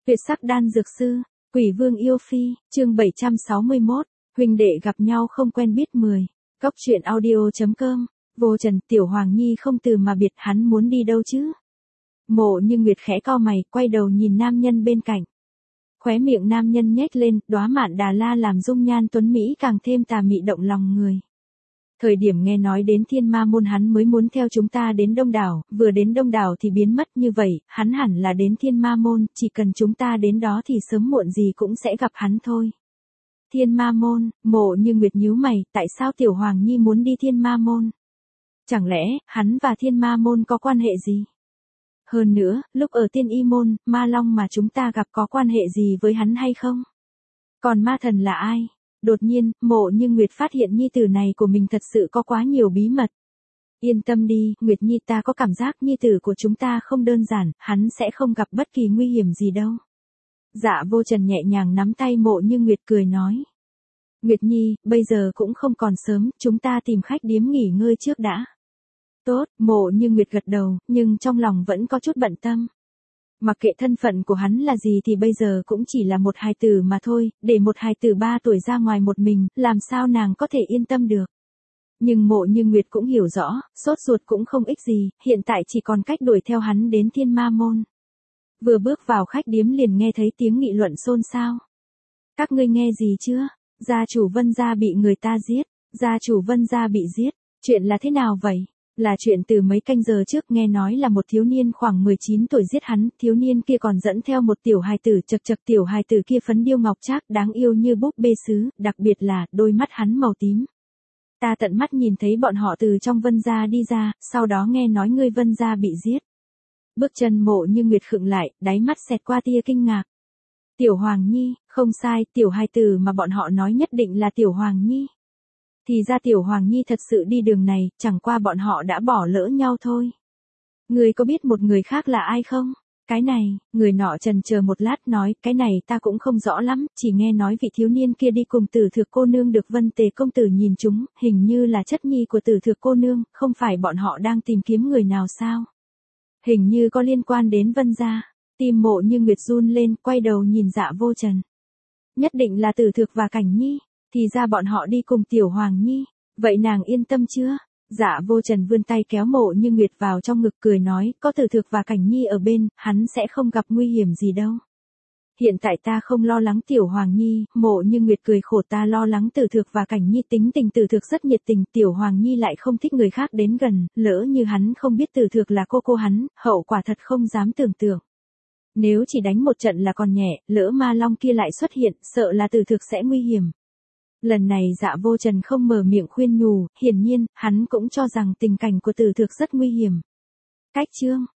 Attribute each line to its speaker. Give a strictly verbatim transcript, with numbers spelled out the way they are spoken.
Speaker 1: Tuyệt sắc đan dược sư, Quỷ Vương yêu phi, chương bảy trăm sáu mươi mốt, huynh đệ gặp nhau không quen biết mười. Cốc truyện audio chấm com. Vô Trần, Tiểu Hoàng Nhi không từ mà biệt, hắn muốn đi đâu chứ? Mộ Như Nguyệt khẽ cau mày, quay đầu nhìn nam nhân bên cạnh. Khóe miệng nam nhân nhếch lên, đóa mạn đà la làm dung nhan tuấn mỹ càng thêm tà mị động lòng người. Thời điểm nghe nói đến Thiên Ma Môn hắn mới muốn theo chúng ta đến Đông Đảo, vừa đến Đông Đảo thì biến mất, như vậy, hắn hẳn là đến Thiên Ma Môn, chỉ cần chúng ta đến đó thì sớm muộn gì cũng sẽ gặp hắn thôi. Thiên Ma Môn, Mộ Như Nguyệt nhíu mày, tại sao Tiểu Hoàng Nhi muốn đi Thiên Ma Môn? Chẳng lẽ, hắn và Thiên Ma Môn có quan hệ gì? Hơn nữa, lúc ở Tiên Y Môn, Ma Long mà chúng ta gặp có quan hệ gì với hắn hay không? Còn ma thần là ai? Đột nhiên, Mộ Như Nguyệt phát hiện nhi tử này của mình thật sự có quá nhiều bí mật. Yên tâm đi, Nguyệt Nhi, ta có cảm giác nhi tử của chúng ta không đơn giản, hắn sẽ không gặp bất kỳ nguy hiểm gì đâu. Dạ Vô Trần nhẹ nhàng nắm tay Mộ Như Nguyệt cười nói. Nguyệt Nhi, bây giờ cũng không còn sớm, chúng ta tìm khách điếm nghỉ ngơi trước đã. Tốt, Mộ Như Nguyệt gật đầu, nhưng trong lòng vẫn có chút bận tâm. Mặc kệ thân phận của hắn là gì thì bây giờ cũng chỉ là một hài tử mà thôi, để một hài tử ba tuổi ra ngoài một mình, làm sao nàng có thể yên tâm được. Nhưng Mộ Như Nguyệt cũng hiểu rõ, sốt ruột cũng không ích gì, hiện tại chỉ còn cách đuổi theo hắn đến Thiên Ma Môn. Vừa bước vào khách điếm liền nghe thấy tiếng nghị luận xôn xao. Các ngươi nghe gì chưa? Gia chủ Vân gia bị người ta giết, gia chủ Vân gia bị giết, chuyện là thế nào vậy? Là chuyện từ mấy canh giờ trước, nghe nói là một thiếu niên khoảng mười chín tuổi giết hắn, thiếu niên kia còn dẫn theo một tiểu hài tử, chật chật tiểu hài tử kia phấn điêu ngọc trác đáng yêu như búp bê sứ, đặc biệt là đôi mắt hắn màu tím. Ta tận mắt nhìn thấy bọn họ từ trong Vân gia đi ra, sau đó nghe nói người Vân gia bị giết. Bước chân Mộ Như Nguyệt khựng lại, đáy mắt xẹt qua tia kinh ngạc. Tiểu Hoàng Nhi, không sai, tiểu hài tử mà bọn họ nói nhất định là Tiểu Hoàng Nhi. Thì ra Tiểu Hoàng Nhi thật sự đi đường này, chẳng qua bọn họ đã bỏ lỡ nhau thôi. Người có biết một người khác là ai không? Cái này, người nọ chần chờ một lát nói, cái này ta cũng không rõ lắm, chỉ nghe nói vị thiếu niên kia đi cùng Tử Thược cô nương được Vân Tề công tử nhìn chúng, hình như là chất nhi của Tử Thược cô nương, không phải bọn họ đang tìm kiếm người nào sao? Hình như có liên quan đến Vân gia. Tim Mộ Như Nguyệt run lên, quay đầu nhìn Dạ Vô Trần. Nhất định là Tử Thược và Cảnh Nhi. Thì ra bọn họ đi cùng Tiểu Hoàng Nhi, vậy nàng yên tâm chưa? Dạ Vô Trần vươn tay kéo Mộ Như Nguyệt vào trong ngực cười nói, có Tử Thược và Cảnh Nhi ở bên, hắn sẽ không gặp nguy hiểm gì đâu. Hiện tại ta không lo lắng Tiểu Hoàng Nhi, Mộ Như Nguyệt cười khổ, ta lo lắng Tử Thược và Cảnh Nhi, tính tình Tử Thược rất nhiệt tình, Tiểu Hoàng Nhi lại không thích người khác đến gần, lỡ như hắn không biết Tử Thược là cô cô hắn, hậu quả thật không dám tưởng tượng. Nếu chỉ đánh một trận là còn nhẹ, lỡ Ma Long kia lại xuất hiện, sợ là Tử Thược sẽ nguy hiểm. Lần này Dạ Vô Trần không mở miệng khuyên nhủ, hiển nhiên, hắn cũng cho rằng tình cảnh của Tử Thược rất nguy hiểm. Cách chương,